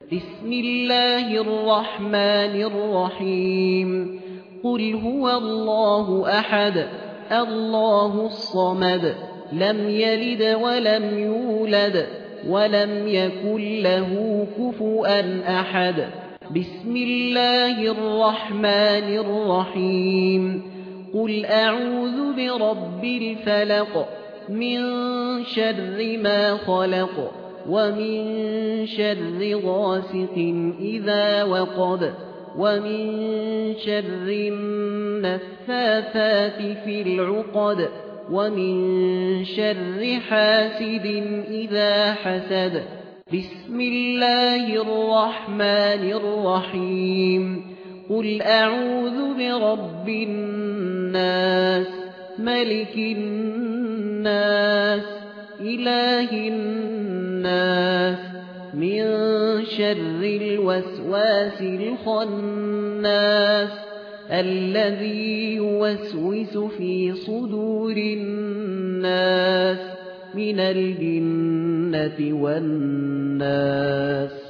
بسم الله الرحمن الرحيم قل هو الله أحد الله الصمد لم يلد ولم يولد ولم يكن له كفوا أحد بسم الله الرحمن الرحيم قل أعوذ برب الفلق من شر ما خلق ومن شر غاسق إذا وقب ومن شر النفاثات في العقد ومن شر حاسد إذا حسد بسم الله الرحمن الرحيم قل أعوذ برب الناس ملك الناس إله الناس من شر الوسواس الخناس الذي يوسوس في صدور الناس من الجنة والناس